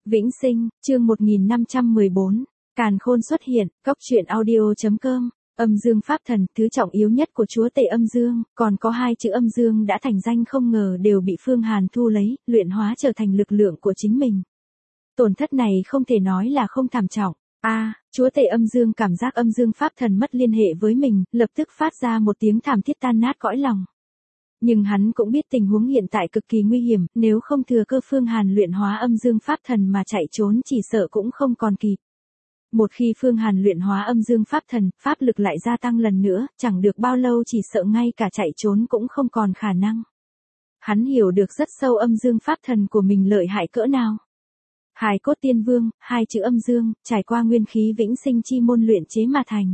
Vĩnh Sinh, chương 1514, Càn Khôn xuất hiện, Cóc truyện audio.com, âm dương pháp thần, thứ trọng yếu nhất của chúa tể âm dương, còn có hai chữ âm dương đã thành danh không ngờ đều bị Phương Hàn thu lấy, luyện hóa trở thành lực lượng của chính mình. Tổn thất này không thể nói là không thảm trọng. Chúa tể âm dương cảm giác âm dương pháp thần mất liên hệ với mình, lập tức phát ra một tiếng thảm thiết tan nát cõi lòng. Nhưng hắn cũng biết tình huống hiện tại cực kỳ nguy hiểm, nếu không thừa cơ Phương Hàn luyện hóa âm dương pháp thần mà chạy trốn chỉ sợ cũng không còn kịp. Một khi Phương Hàn luyện hóa âm dương pháp thần, pháp lực lại gia tăng lần nữa, chẳng được bao lâu chỉ sợ ngay cả chạy trốn cũng không còn khả năng. Hắn hiểu được rất sâu âm dương pháp thần của mình lợi hại cỡ nào. Hài cốt tiên vương, hai chữ âm dương, trải qua nguyên khí vĩnh sinh chi môn luyện chế mà thành.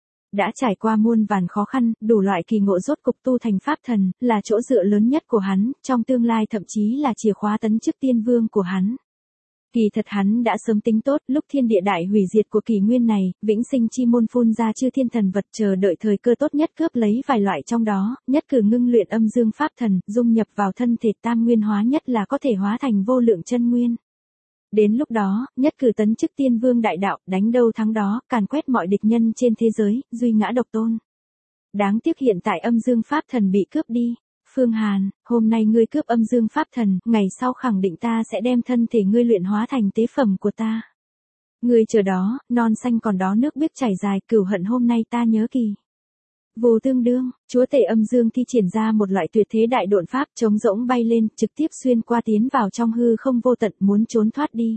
Đã trải qua muôn vàn khó khăn, đủ loại kỳ ngộ rốt cục tu thành pháp thần, là chỗ dựa lớn nhất của hắn, trong tương lai thậm chí là chìa khóa tấn chức tiên vương của hắn. Kỳ thật hắn đã sớm tính tốt, lúc thiên địa đại hủy diệt của kỷ nguyên này, vĩnh sinh chi môn phun ra chư thiên thần vật chờ đợi thời cơ tốt nhất cướp lấy vài loại trong đó, nhất cử ngưng luyện âm dương pháp thần, dung nhập vào thân thể tam nguyên hóa nhất là có thể hóa thành vô lượng chân nguyên. Đến lúc đó, nhất cử tấn chức tiên vương đại đạo, đánh đâu thắng đó, càn quét mọi địch nhân trên thế giới, duy ngã độc tôn. Đáng tiếc hiện tại âm dương pháp thần bị cướp đi. Phương Hàn, hôm nay ngươi cướp âm dương pháp thần, ngày sau khẳng định ta sẽ đem thân thể ngươi luyện hóa thành tế phẩm của ta. Ngươi chờ đó, non xanh còn đó nước biếc chảy dài, cửu hận hôm nay ta nhớ kỳ. Vô tương đương, chúa tể âm dương thi triển ra một loại tuyệt thế đại độn pháp chống rỗng bay lên, trực tiếp xuyên qua tiến vào trong hư không vô tận muốn trốn thoát đi.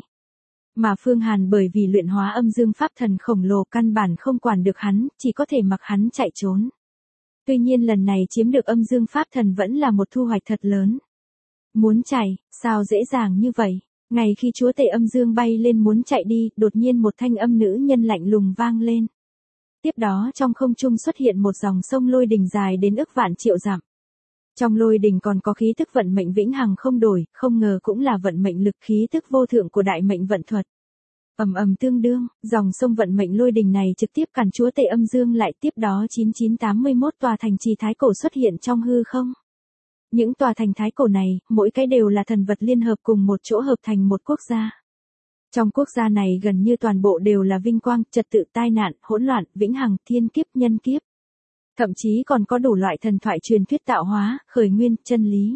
Mà Phương Hàn bởi vì luyện hóa âm dương pháp thần khổng lồ căn bản không quản được hắn, chỉ có thể mặc hắn chạy trốn. Tuy nhiên lần này chiếm được âm dương pháp thần vẫn là một thu hoạch thật lớn. Muốn chạy, sao dễ dàng như vậy? Ngay khi chúa tể âm dương bay lên muốn chạy đi, đột nhiên một thanh âm nữ nhân lạnh lùng vang lên. Tiếp đó trong không trung xuất hiện một dòng sông lôi đình dài đến ức vạn triệu dặm. Trong lôi đình còn có khí tức vận mệnh vĩnh hằng không đổi, không ngờ cũng là vận mệnh lực khí tức vô thượng của đại mệnh vận thuật. Ầm ầm tương đương, dòng sông vận mệnh lôi đình này trực tiếp cản chúa tể âm dương lại, tiếp đó 9981 tòa thành trì thái cổ xuất hiện trong hư không. Những tòa thành thái cổ này, mỗi cái đều là thần vật liên hợp cùng một chỗ hợp thành một quốc gia. Trong quốc gia này gần như toàn bộ đều là vinh quang, trật tự, tai nạn, hỗn loạn, vĩnh hằng, thiên kiếp, nhân kiếp. Thậm chí còn có đủ loại thần thoại truyền thuyết tạo hóa, khởi nguyên, chân lý.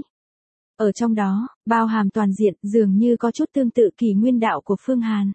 Ở trong đó, bao hàm toàn diện, dường như có chút tương tự kỷ nguyên đạo của Phương Hàn.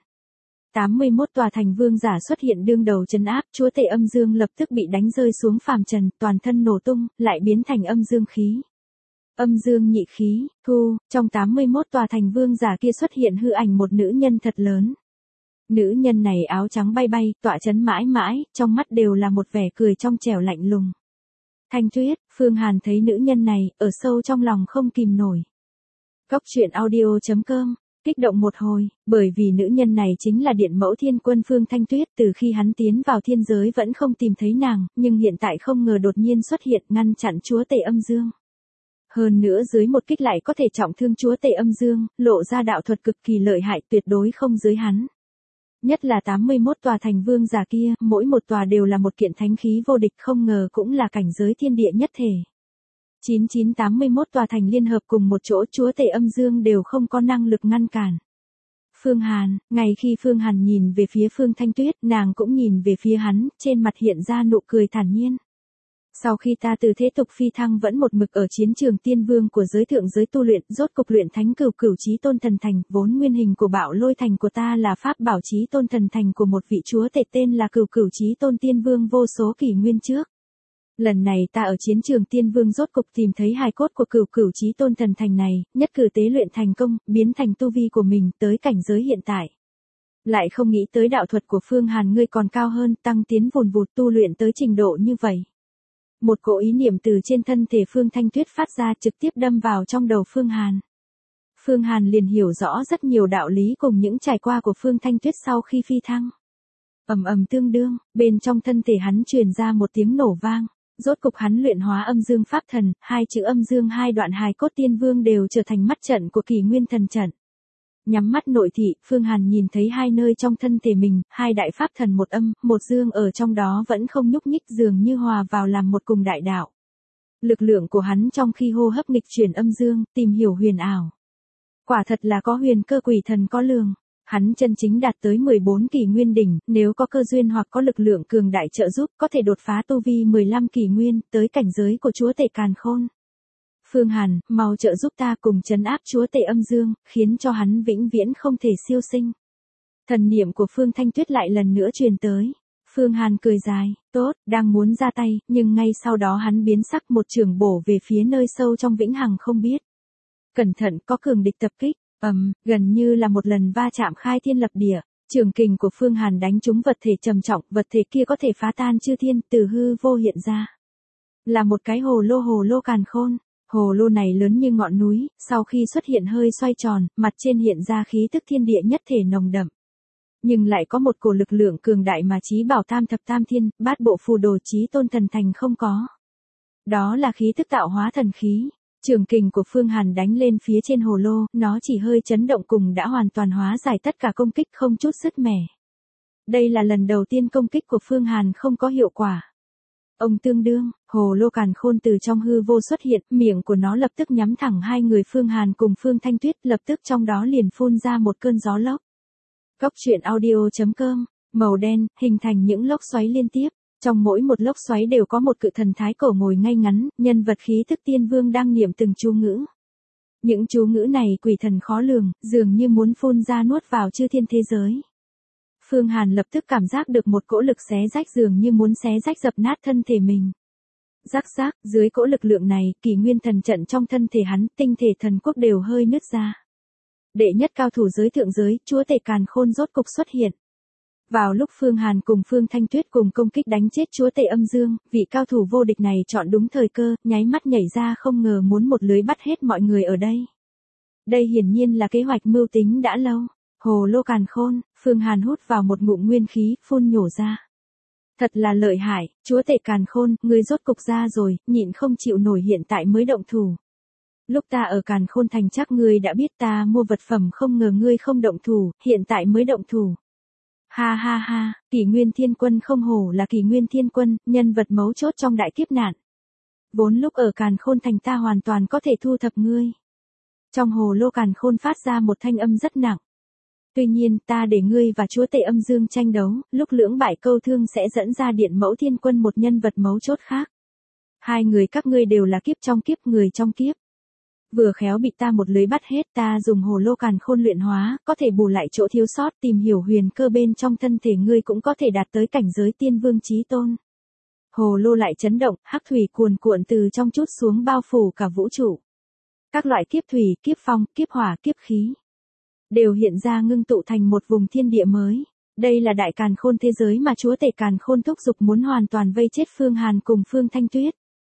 81 tòa thành vương giả xuất hiện đương đầu trấn áp, chúa tể âm dương lập tức bị đánh rơi xuống phàm trần, toàn thân nổ tung, lại biến thành âm dương khí. Âm dương nhị khí, trong 81 tòa thành vương giả kia xuất hiện hư ảnh một nữ nhân thật lớn. Nữ nhân này áo trắng bay bay, tọa chấn mãi mãi, trong mắt đều là một vẻ cười trong trẻo lạnh lùng. Thanh Tuyết, Phương Hàn thấy nữ nhân này, ở sâu trong lòng không kìm nổi. Cóc truyện audio.com, kích động một hồi, bởi vì nữ nhân này chính là điện mẫu thiên quân Phương Thanh Tuyết, từ khi hắn tiến vào thiên giới vẫn không tìm thấy nàng, nhưng hiện tại không ngờ đột nhiên xuất hiện ngăn chặn chúa tể âm dương. Hơn nữa dưới một kích lại có thể trọng thương chúa tể âm dương, lộ ra đạo thuật cực kỳ lợi hại, tuyệt đối không dưới hắn. Nhất là 81 tòa thành vương giả kia, mỗi một tòa đều là một kiện thánh khí vô địch, không ngờ cũng là cảnh giới thiên địa nhất thể. 9981 tòa thành liên hợp cùng một chỗ, chúa tể âm dương đều không có năng lực ngăn cản. Phương Hàn, ngay khi Phương Hàn nhìn về phía Phương Thanh Tuyết, nàng cũng nhìn về phía hắn, trên mặt hiện ra nụ cười thản nhiên. Sau khi ta từ thế tục phi thăng vẫn một mực ở chiến trường tiên vương của giới thượng giới tu luyện, rốt cục luyện thánh cửu cửu chí tôn thần thành, vốn nguyên hình của bạo lôi thành của ta là pháp bảo chí tôn thần thành của một vị chúa tể tên là cửu cửu chí tôn tiên vương vô số kỷ nguyên trước. Lần này ta ở chiến trường tiên vương rốt cục tìm thấy hài cốt của cửu cửu chí tôn thần thành này, nhất cử tế luyện thành công, biến thành tu vi của mình tới cảnh giới hiện tại. Lại không nghĩ tới đạo thuật của Phương Hàn ngươi còn cao hơn, tăng tiến vùn vụt tu luyện tới trình độ như vậy. Một cỗ ý niệm từ trên thân thể Phương Thanh Tuyết phát ra trực tiếp đâm vào trong đầu Phương Hàn. Phương Hàn liền hiểu rõ rất nhiều đạo lý cùng những trải qua của Phương Thanh Tuyết sau khi phi thăng. Ầm ầm tương đương, bên trong thân thể hắn truyền ra một tiếng nổ vang. Rốt cục hắn luyện hóa âm dương pháp thần, hai chữ âm dương hai đoạn hài cốt tiên vương đều trở thành mắt trận của kỷ nguyên thần trận. Nhắm mắt nội thị, Phương Hàn nhìn thấy hai nơi trong thân thể mình, hai đại pháp thần một âm, một dương ở trong đó vẫn không nhúc nhích, dường như hòa vào làm một cùng đại đạo. Lực lượng của hắn trong khi hô hấp nghịch chuyển âm dương, tìm hiểu huyền ảo. Quả thật là có huyền cơ quỷ thần có lường. Hắn chân chính đạt tới 14 kỷ nguyên đỉnh, nếu có cơ duyên hoặc có lực lượng cường đại trợ giúp, có thể đột phá tu vi 15 kỷ nguyên, tới cảnh giới của chúa tể càn khôn. Phương Hàn, mau trợ giúp ta cùng trấn áp chúa tể âm dương, khiến cho hắn vĩnh viễn không thể siêu sinh. Thần niệm của Phương Thanh Tuyết lại lần nữa truyền tới. Phương Hàn cười dài, tốt, đang muốn ra tay, nhưng ngay sau đó hắn biến sắc, một chưởng bổ về phía nơi sâu trong vĩnh hằng không biết. Cẩn thận, có cường địch tập kích, gần như là một lần va chạm khai thiên lập địa. Trường kình của Phương Hàn đánh trúng vật thể trầm trọng, vật thể kia có thể phá tan chư thiên, từ hư vô hiện ra. Là một cái hồ lô càn khôn. Hồ lô này lớn như ngọn núi, sau khi xuất hiện hơi xoay tròn, mặt trên hiện ra khí tức thiên địa nhất thể nồng đậm. Nhưng lại có một cổ lực lượng cường đại mà chí bảo tam thập tam thiên, bát bộ phù đồ chí tôn thần thành không có. Đó là khí tức tạo hóa thần khí. Trường kình của Phương Hàn đánh lên phía trên hồ lô, nó chỉ hơi chấn động cùng đã hoàn toàn hóa giải tất cả công kích không chút sứt mẻ. Đây là lần đầu tiên công kích của Phương Hàn không có hiệu quả. Ông tương đương, hồ lô càn khôn từ trong hư vô xuất hiện, miệng của nó lập tức nhắm thẳng hai người Phương Hàn cùng Phương Thanh Tuyết, lập tức trong đó liền phun ra một cơn gió lốc. Góc truyện audio.com, màu đen, hình thành những lốc xoáy liên tiếp. Trong mỗi một lốc xoáy đều có một cự thần thái cổ ngồi ngay ngắn, nhân vật khí thức tiên vương đang niệm từng chú ngữ. Những chú ngữ này quỷ thần khó lường, dường như muốn phun ra nuốt vào chư thiên thế giới. Phương Hàn lập tức cảm giác được một cỗ lực xé rách dường như muốn xé rách dập nát thân thể mình. Rắc rác, dưới cỗ lực lượng này, kỷ nguyên thần trận trong thân thể hắn, tinh thể thần quốc đều hơi nứt ra. Đệ nhất cao thủ giới thượng giới, chúa tể càn khôn rốt cục xuất hiện. Vào lúc Phương Hàn cùng Phương Thanh Tuyết cùng công kích đánh chết chúa tể âm dương, vị cao thủ vô địch này chọn đúng thời cơ, nháy mắt nhảy ra không ngờ muốn một lưới bắt hết mọi người ở đây. Đây hiển nhiên là kế hoạch mưu tính đã lâu. Hồ lô càn khôn, Phương Hàn hút vào một ngụm nguyên khí, phun nhổ ra. Thật là lợi hại, chúa tể càn khôn, ngươi rốt cục ra rồi, nhịn không chịu nổi hiện tại mới động thủ. Lúc ta ở càn khôn thành chắc ngươi đã biết ta mua vật phẩm không ngờ ngươi không động thủ, hiện tại mới động thủ. Ha ha ha, kỷ nguyên thiên quân không hổ là kỷ nguyên thiên quân, nhân vật mấu chốt trong đại kiếp nạn. Vốn lúc ở càn khôn thành ta hoàn toàn có thể thu thập ngươi. Trong hồ lô càn khôn phát ra một thanh âm rất nặng. Tuy nhiên ta để ngươi và chúa tể âm dương tranh đấu, lúc lưỡng bại câu thương sẽ dẫn ra điện mẫu thiên quân một nhân vật mấu chốt khác. Hai người các ngươi đều là kiếp trong kiếp, người trong kiếp. Vừa khéo bị ta một lưới bắt hết, ta dùng hồ lô càn khôn luyện hóa, có thể bù lại chỗ thiếu sót, tìm hiểu huyền cơ bên trong thân thể ngươi cũng có thể đạt tới cảnh giới tiên vương chí tôn. Hồ lô lại chấn động, hắc thủy cuồn cuộn từ trong chút xuống bao phủ cả vũ trụ. Các loại kiếp thủy, kiếp phong, kiếp hỏa, kiếp khí đều hiện ra ngưng tụ thành một vùng thiên địa mới. Đây là đại càn khôn thế giới mà chúa tể càn khôn thúc giục muốn hoàn toàn vây chết Phương Hàn cùng Phương Thanh Tuyết.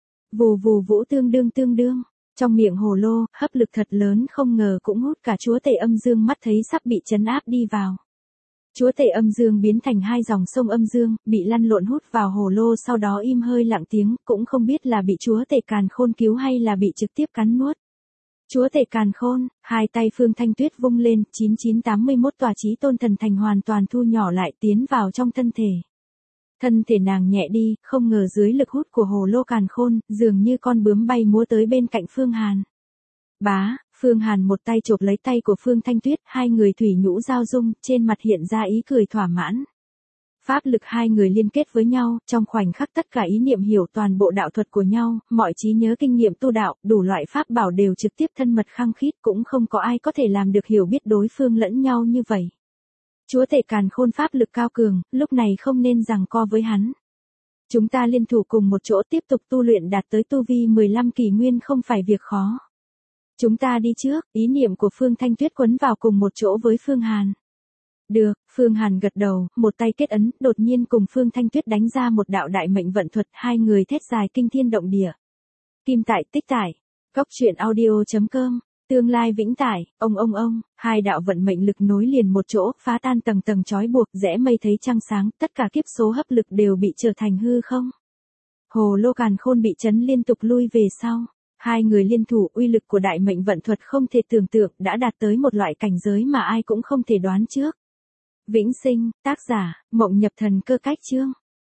Vù vù vũ tương đương. Trong miệng hồ lô, hấp lực thật lớn không ngờ cũng hút cả chúa tể âm dương, mắt thấy sắp bị trấn áp đi vào. Chúa tể âm dương biến thành hai dòng sông âm dương, bị lăn lộn hút vào hồ lô, sau đó im hơi lặng tiếng, cũng không biết là bị chúa tể càn khôn cứu hay là bị trực tiếp cắn nuốt. Chúa tể càn khôn, hai tay Phương Thanh Tuyết vung lên, 9981 tòa chí tôn thần thành hoàn toàn thu nhỏ lại, tiến vào trong thân thể. Thân thể nàng nhẹ đi, không ngờ dưới lực hút của hồ lô càn khôn, dường như con bướm bay múa tới bên cạnh Phương Hàn. Bá, Phương Hàn một tay chộp lấy tay của Phương Thanh Tuyết, hai người thủy nhũ giao dung, trên mặt hiện ra ý cười thỏa mãn. Pháp lực hai người liên kết với nhau, trong khoảnh khắc tất cả ý niệm hiểu toàn bộ đạo thuật của nhau, mọi trí nhớ kinh nghiệm tu đạo, đủ loại pháp bảo đều trực tiếp thân mật khăng khít, cũng không có ai có thể làm được hiểu biết đối phương lẫn nhau như vậy. Chúa tể càn khôn pháp lực cao cường, lúc này không nên giằng co với hắn. Chúng ta liên thủ cùng một chỗ tiếp tục tu luyện đạt tới tu vi 15 kỷ nguyên không phải việc khó. Chúng ta đi trước, ý niệm của Phương Thanh Tuyết quấn vào cùng một chỗ với Phương Hàn. Được, Phương Hàn gật đầu, một tay kết ấn, đột nhiên cùng Phương Thanh Tuyết đánh ra một đạo đại mệnh vận thuật, hai người thét dài kinh thiên động địa. Kim tải tích tải, góc truyện audio.com, tương lai vĩnh tải, ông, hai đạo vận mệnh lực nối liền một chỗ, phá tan tầng tầng trói buộc, rẽ mây thấy trăng sáng, tất cả kiếp số hấp lực đều bị trở thành hư không. Hồ lô càn khôn bị chấn liên tục lui về sau. Hai người liên thủ, uy lực của đại mệnh vận thuật không thể tưởng tượng, đã đạt tới một loại cảnh giới mà ai cũng không thể đoán trước. Vĩnh sinh, tác giả, Mộng Nhập Thần Cơ Cách Chương.